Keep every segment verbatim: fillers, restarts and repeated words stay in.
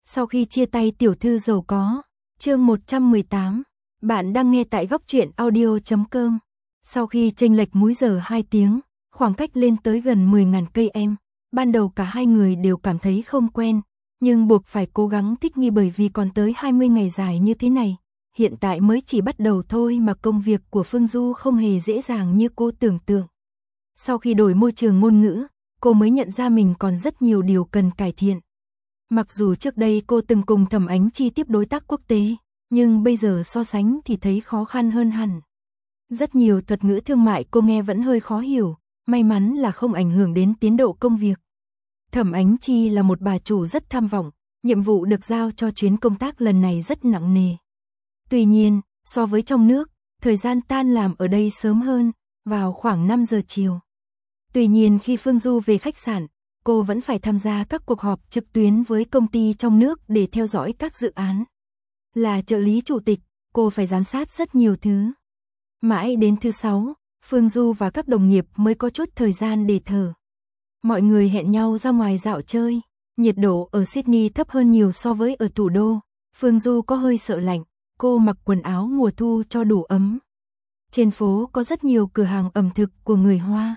Sau khi chia tay tiểu thư giàu có, chương một trăm mười tám, bạn đang nghe tại góc truyện audio chấm com. Sau khi chênh lệch múi giờ hai tiếng, khoảng cách lên tới gần mười nghìn cây em, ban đầu cả hai người đều cảm thấy không quen, nhưng buộc phải cố gắng thích nghi bởi vì còn tới hai mươi ngày dài như thế này. Hiện tại mới chỉ bắt đầu thôi mà công việc của Phương Du không hề dễ dàng như cô tưởng tượng. Sau khi đổi môi trường ngôn ngữ, cô mới nhận ra mình còn rất nhiều điều cần cải thiện. Mặc dù trước đây cô từng cùng Thẩm Ánh Chi tiếp đối tác quốc tế, nhưng bây giờ so sánh thì thấy khó khăn hơn hẳn. Rất nhiều thuật ngữ thương mại cô nghe vẫn hơi khó hiểu, may mắn là không ảnh hưởng đến tiến độ công việc. Thẩm Ánh Chi là một bà chủ rất tham vọng, nhiệm vụ được giao cho chuyến công tác lần này rất nặng nề. Tuy nhiên, so với trong nước, thời gian tan làm ở đây sớm hơn, vào khoảng năm giờ chiều. Tuy nhiên khi Phương Du về khách sạn, cô vẫn phải tham gia các cuộc họp trực tuyến với công ty trong nước để theo dõi các dự án. Là trợ lý chủ tịch, cô phải giám sát rất nhiều thứ. Mãi đến thứ sáu, Phương Du và các đồng nghiệp mới có chút thời gian để thở. Mọi người hẹn nhau ra ngoài dạo chơi, nhiệt độ ở Sydney thấp hơn nhiều so với ở thủ đô. Phương Du có hơi sợ lạnh, cô mặc quần áo mùa thu cho đủ ấm. Trên phố có rất nhiều cửa hàng ẩm thực của người Hoa.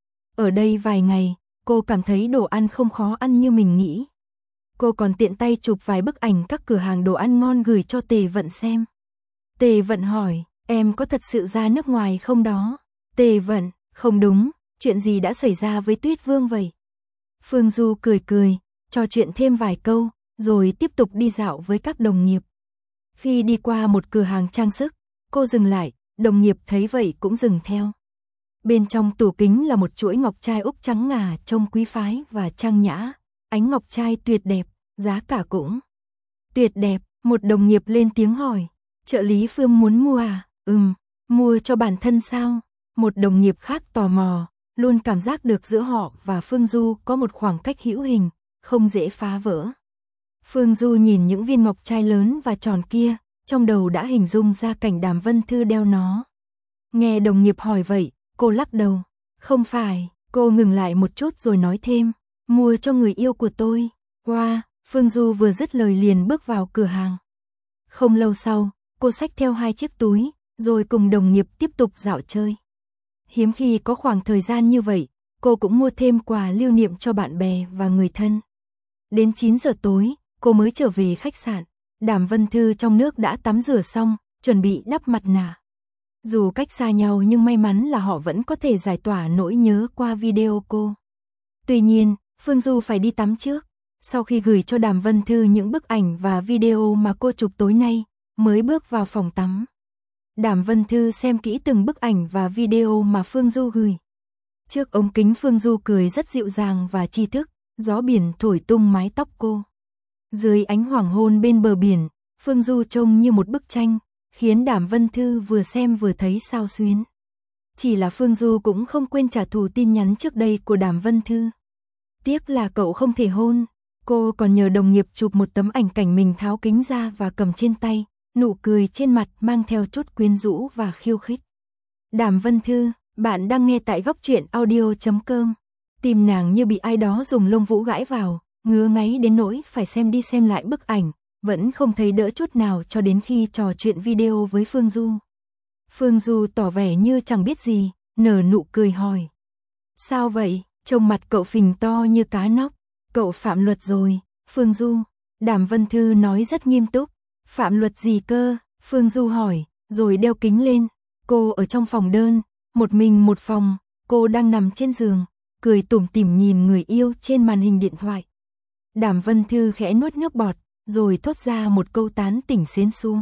Ở đây vài ngày, cô cảm thấy đồ ăn không khó ăn như mình nghĩ. Cô còn tiện tay chụp vài bức ảnh các cửa hàng đồ ăn ngon gửi cho Tề Vận xem. Tề Vận hỏi, em có thật sự ra nước ngoài không đó? Tề Vận, không đúng, chuyện gì đã xảy ra với Tuyết Vương vậy? Phương Du cười cười, trò chuyện thêm vài câu, rồi tiếp tục đi dạo với các đồng nghiệp. Khi đi qua một cửa hàng trang sức, cô dừng lại, đồng nghiệp thấy vậy cũng dừng theo. Bên trong tủ kính là một chuỗi ngọc trai úc trắng ngà trông quý phái và trang nhã, ánh ngọc trai tuyệt đẹp, giá cả cũng tuyệt đẹp. Một đồng nghiệp lên tiếng hỏi, trợ lý Phương muốn mua à? Ừm, mua cho bản thân sao? Một đồng nghiệp khác tò mò, luôn cảm giác được giữa họ và Phương Du có một khoảng cách hữu hình, không dễ phá vỡ. Phương Du nhìn những viên ngọc trai lớn và tròn kia, trong đầu đã hình dung ra cảnh Đàm Vân Thư đeo nó. Nghe đồng nghiệp hỏi vậy, cô lắc đầu. Không phải, cô ngừng lại một chút rồi nói thêm, mua cho người yêu của tôi. Wow, Phương Du vừa dứt lời liền bước vào cửa hàng. Không lâu sau, cô xách theo hai chiếc túi, rồi cùng đồng nghiệp tiếp tục dạo chơi. Hiếm khi có khoảng thời gian như vậy, cô cũng mua thêm quà lưu niệm cho bạn bè và người thân. Đến chín giờ tối, cô mới trở về khách sạn. Đàm Vân Thư trong nước đã tắm rửa xong, chuẩn bị đắp mặt nạ. Dù cách xa nhau nhưng may mắn là họ vẫn có thể giải tỏa nỗi nhớ qua video cô. Tuy nhiên, Phương Du phải đi tắm trước. Sau khi gửi cho Đàm Vân Thư những bức ảnh và video mà cô chụp tối nay, mới bước vào phòng tắm. Đàm Vân Thư xem kỹ từng bức ảnh và video mà Phương Du gửi. Trước ống kính Phương Du cười rất dịu dàng và tri thức, gió biển thổi tung mái tóc cô. Dưới ánh hoàng hôn bên bờ biển, Phương Du trông như một bức tranh, khiến Đàm Vân Thư vừa xem vừa thấy xao xuyến. Chỉ là Phương Du cũng không quên trả thù tin nhắn trước đây của Đàm Vân Thư. Tiếc là cậu không thể hôn. Cô còn nhờ đồng nghiệp chụp một tấm ảnh cảnh mình tháo kính ra và cầm trên tay, nụ cười trên mặt mang theo chút quyến rũ và khiêu khích. Đàm Vân Thư, bạn đang nghe tại góc truyện audio chấm com. Tim nàng như bị ai đó dùng lông vũ gãi vào, ngứa ngáy đến nỗi phải xem đi xem lại bức ảnh, vẫn không thấy đỡ chút nào cho đến khi trò chuyện video với Phương Du. Phương Du tỏ vẻ như chẳng biết gì, nở nụ cười hỏi. Sao vậy, trông mặt cậu phình to như cá nóc, cậu phạm luật rồi, Phương Du. Đàm Vân Thư nói rất nghiêm túc. Phạm luật gì cơ? Phương Du hỏi, rồi đeo kính lên. Cô ở trong phòng đơn, một mình một phòng, cô đang nằm trên giường, cười tủm tỉm nhìn người yêu trên màn hình điện thoại. Đàm Vân Thư khẽ nuốt nước bọt, rồi thốt ra một câu tán tỉnh xến xúa.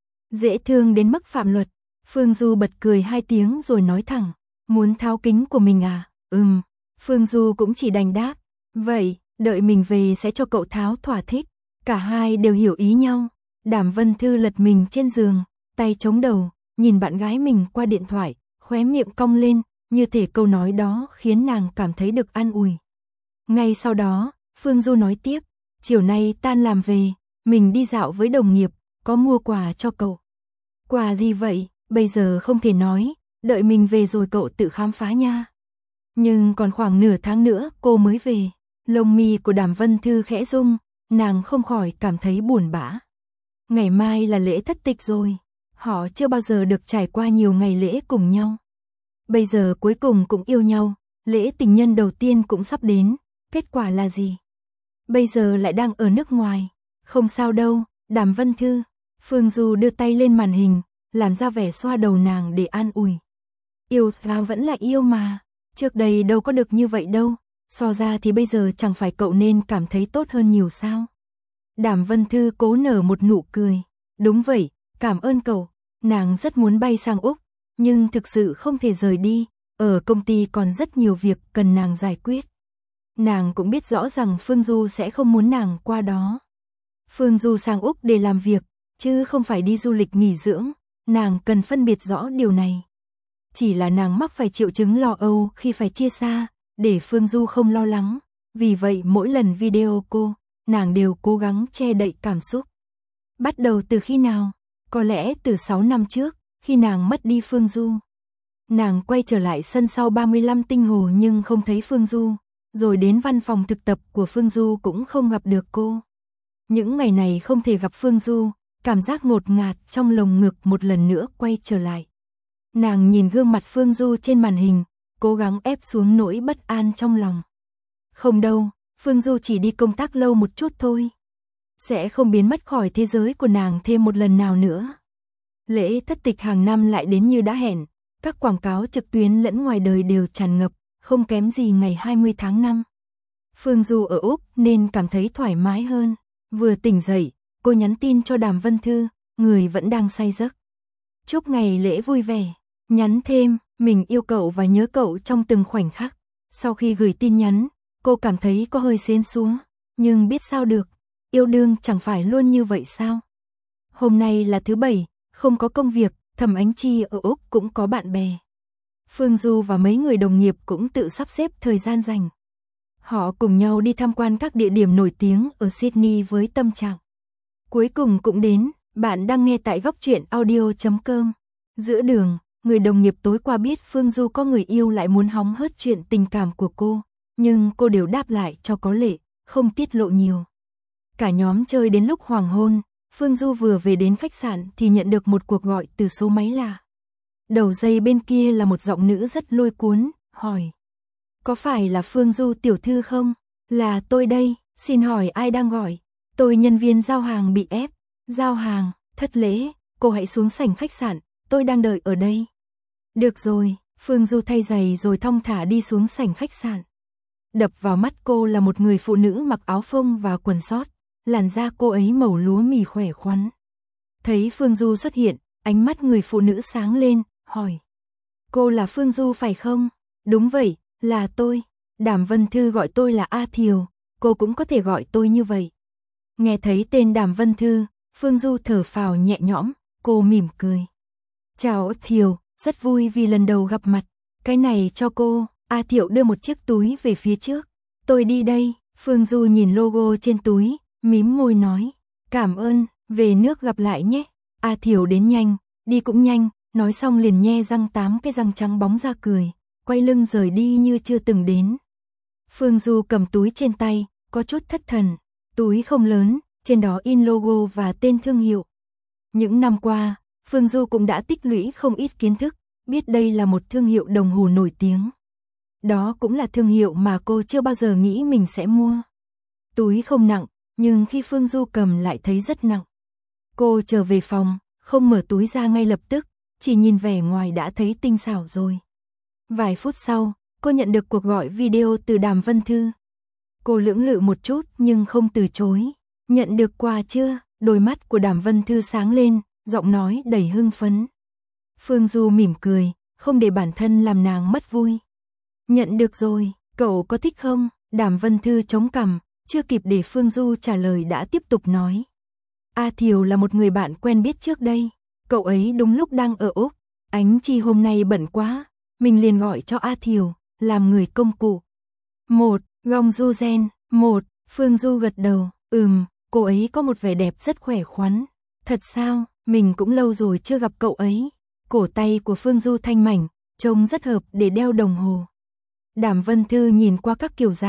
Dễ thương đến mức phạm luật. Phương Du bật cười hai tiếng rồi nói thẳng, muốn tháo kính của mình à? Ừm. Phương Du cũng chỉ đành đáp, vậy, đợi mình về sẽ cho cậu tháo thỏa thích. Cả hai đều hiểu ý nhau. Đàm Vân Thư lật mình trên giường, tay chống đầu, nhìn bạn gái mình qua điện thoại, khóe miệng cong lên, như thể câu nói đó khiến nàng cảm thấy được an ủi. Ngay sau đó, Phương Du nói tiếp, chiều nay tan làm về, mình đi dạo với đồng nghiệp, có mua quà cho cậu. Quà gì vậy? Bây giờ không thể nói, đợi mình về rồi cậu tự khám phá nha. Nhưng còn khoảng nửa tháng nữa cô mới về. Lông mi của Đàm Vân Thư khẽ rung, nàng không khỏi cảm thấy buồn bã. Ngày mai là lễ thất tịch rồi, họ chưa bao giờ được trải qua nhiều ngày lễ cùng nhau. Bây giờ cuối cùng cũng yêu nhau, lễ tình nhân đầu tiên cũng sắp đến, kết quả là gì? Bây giờ lại đang ở nước ngoài. Không sao đâu, Đàm Vân Thư. Phương Du đưa tay lên màn hình, làm ra vẻ xoa đầu nàng để an ủi. Yêu ta vẫn là yêu mà, trước đây đâu có được như vậy đâu, so ra thì bây giờ chẳng phải cậu nên cảm thấy tốt hơn nhiều sao? Đàm Vân Thư cố nở một nụ cười. Đúng vậy, cảm ơn cậu. Nàng rất muốn bay sang Úc, nhưng thực sự không thể rời đi, ở công ty còn rất nhiều việc cần nàng giải quyết. Nàng cũng biết rõ rằng Phương Du sẽ không muốn nàng qua đó. Phương Du sang Úc để làm việc, chứ không phải đi du lịch nghỉ dưỡng, nàng cần phân biệt rõ điều này. Chỉ là nàng mắc phải triệu chứng lo âu khi phải chia xa, để Phương Du không lo lắng, vì vậy mỗi lần video cô, nàng đều cố gắng che đậy cảm xúc. Bắt đầu từ khi nào? Có lẽ từ sáu năm trước, khi nàng mất đi Phương Du. Nàng quay trở lại sân sau ba mươi lăm tinh hồ nhưng không thấy Phương Du, rồi đến văn phòng thực tập của Phương Du cũng không gặp được cô. Những ngày này không thể gặp Phương Du, cảm giác ngột ngạt trong lồng ngực một lần nữa quay trở lại. Nàng nhìn gương mặt Phương Du trên màn hình, cố gắng ép xuống nỗi bất an trong lòng. Không đâu, Phương Du chỉ đi công tác lâu một chút thôi. Sẽ không biến mất khỏi thế giới của nàng thêm một lần nào nữa. Lễ thất tịch hàng năm lại đến như đã hẹn, các quảng cáo trực tuyến lẫn ngoài đời đều tràn ngập, không kém gì ngày hai mươi tháng năm. Phương Du ở Úc nên cảm thấy thoải mái hơn. Vừa tỉnh dậy, cô nhắn tin cho Đàm Vân Thư, người vẫn đang say giấc. Chúc ngày lễ vui vẻ, nhắn thêm, mình yêu cậu và nhớ cậu trong từng khoảnh khắc. Sau khi gửi tin nhắn, cô cảm thấy có hơi xến xúa, nhưng biết sao được, yêu đương chẳng phải luôn như vậy sao? Hôm nay là thứ bảy, không có công việc, Thẩm Ánh Chi ở Úc cũng có bạn bè. Phương Du và mấy người đồng nghiệp cũng tự sắp xếp thời gian rảnh. Họ cùng nhau đi tham quan các địa điểm nổi tiếng ở Sydney với tâm trạng. Cuối cùng cũng đến, bạn đang nghe tại góc truyện audio chấm com. Giữa đường, người đồng nghiệp tối qua biết Phương Du có người yêu lại muốn hóng hớt chuyện tình cảm của cô, nhưng cô đều đáp lại cho có lệ, không tiết lộ nhiều. Cả nhóm chơi đến lúc hoàng hôn, Phương Du vừa về đến khách sạn thì nhận được một cuộc gọi từ số máy lạ. Đầu dây bên kia là một giọng nữ rất lôi cuốn, hỏi. Có phải là Phương Du tiểu thư không? Là tôi đây, xin hỏi ai đang gọi? Tôi nhân viên giao hàng bị ép. Giao hàng, thất lễ, cô hãy xuống sảnh khách sạn, tôi đang đợi ở đây. Được rồi, Phương Du thay giày rồi thong thả đi xuống sảnh khách sạn. Đập vào mắt cô là một người phụ nữ mặc áo phông và quần sót, làn da cô ấy màu lúa mì khỏe khoắn. Thấy Phương Du xuất hiện, ánh mắt người phụ nữ sáng lên, hỏi. Cô là Phương Du phải không? Đúng vậy, là tôi. Đàm Vân Thư gọi tôi là A Thiều, cô cũng có thể gọi tôi như vậy. Nghe thấy tên Đàm Vân Thư, Phương Du thở phào nhẹ nhõm, cô mỉm cười. Chào Thiều, rất vui vì lần đầu gặp mặt. Cái này cho cô. A Thiệu đưa một chiếc túi về phía trước. Tôi đi đây. Phương Du nhìn logo trên túi, mím môi nói. Cảm ơn, về nước gặp lại nhé. A Thiệu đến nhanh, đi cũng nhanh, nói xong liền nhe răng tám cái răng trắng bóng ra cười, quay lưng rời đi như chưa từng đến. Phương Du cầm túi trên tay, có chút thất thần. Túi không lớn, trên đó in logo và tên thương hiệu. Những năm qua, Phương Du cũng đã tích lũy không ít kiến thức, biết đây là một thương hiệu đồng hồ nổi tiếng. Đó cũng là thương hiệu mà cô chưa bao giờ nghĩ mình sẽ mua. Túi không nặng, nhưng khi Phương Du cầm lại thấy rất nặng. Cô trở về phòng, không mở túi ra ngay lập tức, chỉ nhìn vẻ ngoài đã thấy tinh xảo rồi. Vài phút sau, cô nhận được cuộc gọi video từ Đàm Vân Thư. Cô lưỡng lự một chút nhưng không từ chối. Nhận được quà chưa? Đôi mắt của Đàm Vân Thư sáng lên, giọng nói đầy hưng phấn. Phương Du mỉm cười, không để bản thân làm nàng mất vui. Nhận được rồi, cậu có thích không? Đàm Vân Thư chống cằm, chưa kịp để Phương Du trả lời đã tiếp tục nói. A Thiều là một người bạn quen biết trước đây, cậu ấy đúng lúc đang ở Úc. Ánh Chi hôm nay bận quá, mình liền gọi cho A Thiều, làm người công cụ. Một, Gong Du Gen, một, Phương Du gật đầu, ừm, cô ấy có một vẻ đẹp rất khỏe khoắn. Thật sao, mình cũng lâu rồi chưa gặp cậu ấy. Cổ tay của Phương Du thanh mảnh, trông rất hợp để đeo đồng hồ. Đàm Vân Thư nhìn qua các kiểu dáng,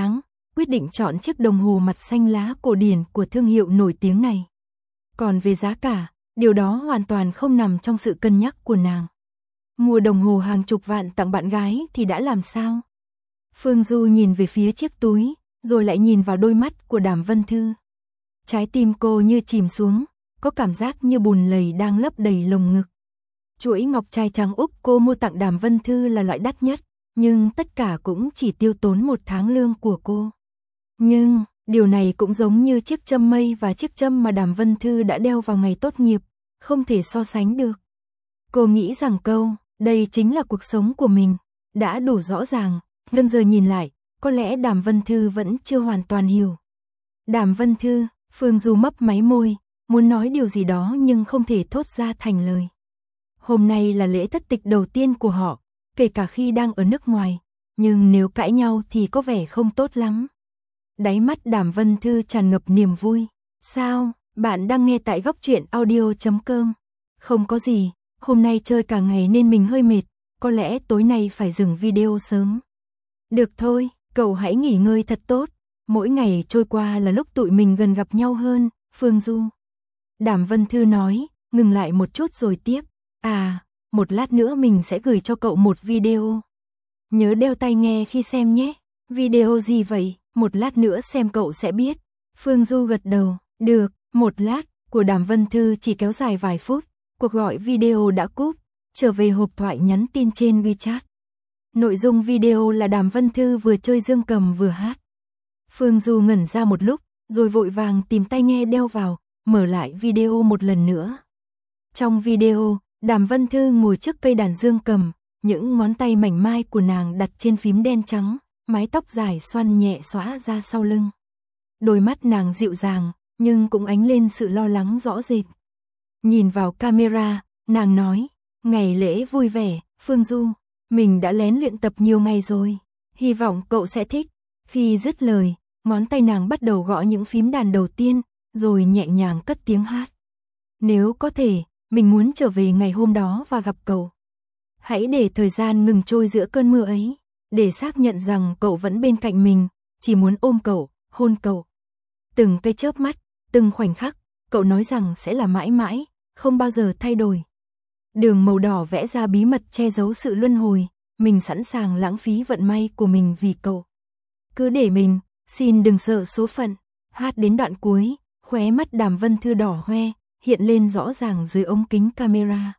quyết định chọn chiếc đồng hồ mặt xanh lá cổ điển của thương hiệu nổi tiếng này. Còn về giá cả, điều đó hoàn toàn không nằm trong sự cân nhắc của nàng. Mua đồng hồ hàng chục vạn tặng bạn gái thì đã làm sao? Phương Du nhìn về phía chiếc túi, rồi lại nhìn vào đôi mắt của Đàm Vân Thư. Trái tim cô như chìm xuống, có cảm giác như bùn lầy đang lấp đầy lồng ngực. Chuỗi ngọc trai trắng Úc cô mua tặng Đàm Vân Thư là loại đắt nhất, nhưng tất cả cũng chỉ tiêu tốn một tháng lương của cô. Nhưng, điều này cũng giống như chiếc châm mây và chiếc châm mà Đàm Vân Thư đã đeo vào ngày tốt nghiệp, không thể so sánh được. Cô nghĩ rằng câu, đây chính là cuộc sống của mình, đã đủ rõ ràng, nhưng giờ nhìn lại, có lẽ Đàm Vân Thư vẫn chưa hoàn toàn hiểu. Đàm Vân Thư, Phương Du mấp máy môi, muốn nói điều gì đó nhưng không thể thốt ra thành lời. Hôm nay là lễ thất tịch đầu tiên của họ, kể cả khi đang ở nước ngoài, nhưng nếu cãi nhau thì có vẻ không tốt lắm. Đáy mắt Đàm Vân Thư tràn ngập niềm vui. Sao, bạn đang nghe tại góc truyện audio chấm com. Không có gì, hôm nay chơi cả ngày nên mình hơi mệt, có lẽ tối nay phải dừng video sớm. Được thôi, cậu hãy nghỉ ngơi thật tốt, mỗi ngày trôi qua là lúc tụi mình gần gặp nhau hơn, Phương Du. Đàm Vân Thư nói, ngừng lại một chút rồi tiếp. À, một lát nữa mình sẽ gửi cho cậu một video. Nhớ đeo tai nghe khi xem nhé. Video gì vậy? Một lát nữa xem cậu sẽ biết. Phương Du gật đầu, được, một lát, của Đàm Vân Thư chỉ kéo dài vài phút, cuộc gọi video đã cúp, trở về hộp thoại nhắn tin trên WeChat. Nội dung video là Đàm Vân Thư vừa chơi dương cầm vừa hát. Phương Du ngẩn ra một lúc, rồi vội vàng tìm tai nghe đeo vào, mở lại video một lần nữa. Trong video, Đàm Vân Thư ngồi trước cây đàn dương cầm, những ngón tay mảnh mai của nàng đặt trên phím đen trắng, mái tóc dài xoăn nhẹ xõa ra sau lưng. Đôi mắt nàng dịu dàng, nhưng cũng ánh lên sự lo lắng rõ rệt. Nhìn vào camera, nàng nói, ngày lễ vui vẻ, Phương Du, mình đã lén luyện tập nhiều ngày rồi, hy vọng cậu sẽ thích. Khi dứt lời, ngón tay nàng bắt đầu gõ những phím đàn đầu tiên, rồi nhẹ nhàng cất tiếng hát. Nếu có thể, mình muốn trở về ngày hôm đó và gặp cậu. Hãy để thời gian ngừng trôi giữa cơn mưa ấy, để xác nhận rằng cậu vẫn bên cạnh mình, chỉ muốn ôm cậu, hôn cậu. Từng cái chớp mắt, từng khoảnh khắc, cậu nói rằng sẽ là mãi mãi, không bao giờ thay đổi. Đường màu đỏ vẽ ra bí mật che giấu sự luân hồi, mình sẵn sàng lãng phí vận may của mình vì cậu. Cứ để mình, xin đừng sợ số phận. Hát đến đoạn cuối, khóe mắt Đàm Vân Thư đỏ hoe, hiện lên rõ ràng dưới ống kính camera.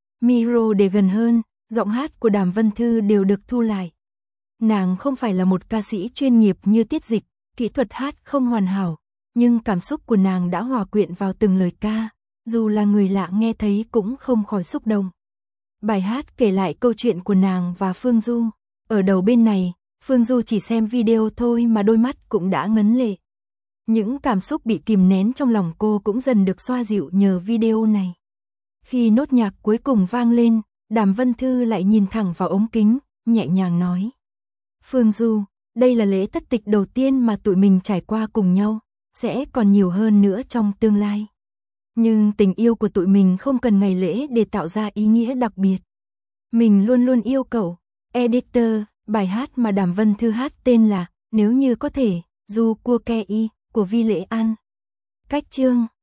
Micro để gần hơn, giọng hát của Đàm Vân Thư đều được thu lại. Nàng không phải là một ca sĩ chuyên nghiệp như Tiết Dịch, kỹ thuật hát không hoàn hảo, nhưng cảm xúc của nàng đã hòa quyện vào từng lời ca, dù là người lạ nghe thấy cũng không khỏi xúc động. Bài hát kể lại câu chuyện của nàng và Phương Du. Ở đầu bên này, Phương Du chỉ xem video thôi mà đôi mắt cũng đã ngấn lệ. Những cảm xúc bị kìm nén trong lòng cô cũng dần được xoa dịu nhờ video này. Khi nốt nhạc cuối cùng vang lên, Đàm Vân Thư lại nhìn thẳng vào ống kính, nhẹ nhàng nói. Phương Du, đây là lễ thất tịch đầu tiên mà tụi mình trải qua cùng nhau, sẽ còn nhiều hơn nữa trong tương lai. Nhưng tình yêu của tụi mình không cần ngày lễ để tạo ra ý nghĩa đặc biệt. Mình luôn luôn yêu cậu. Editor, bài hát mà Đàm Vân Thư hát tên là Nếu Như Có Thể, Du Cua Ke Y, của Vi Lễ An. Cách chương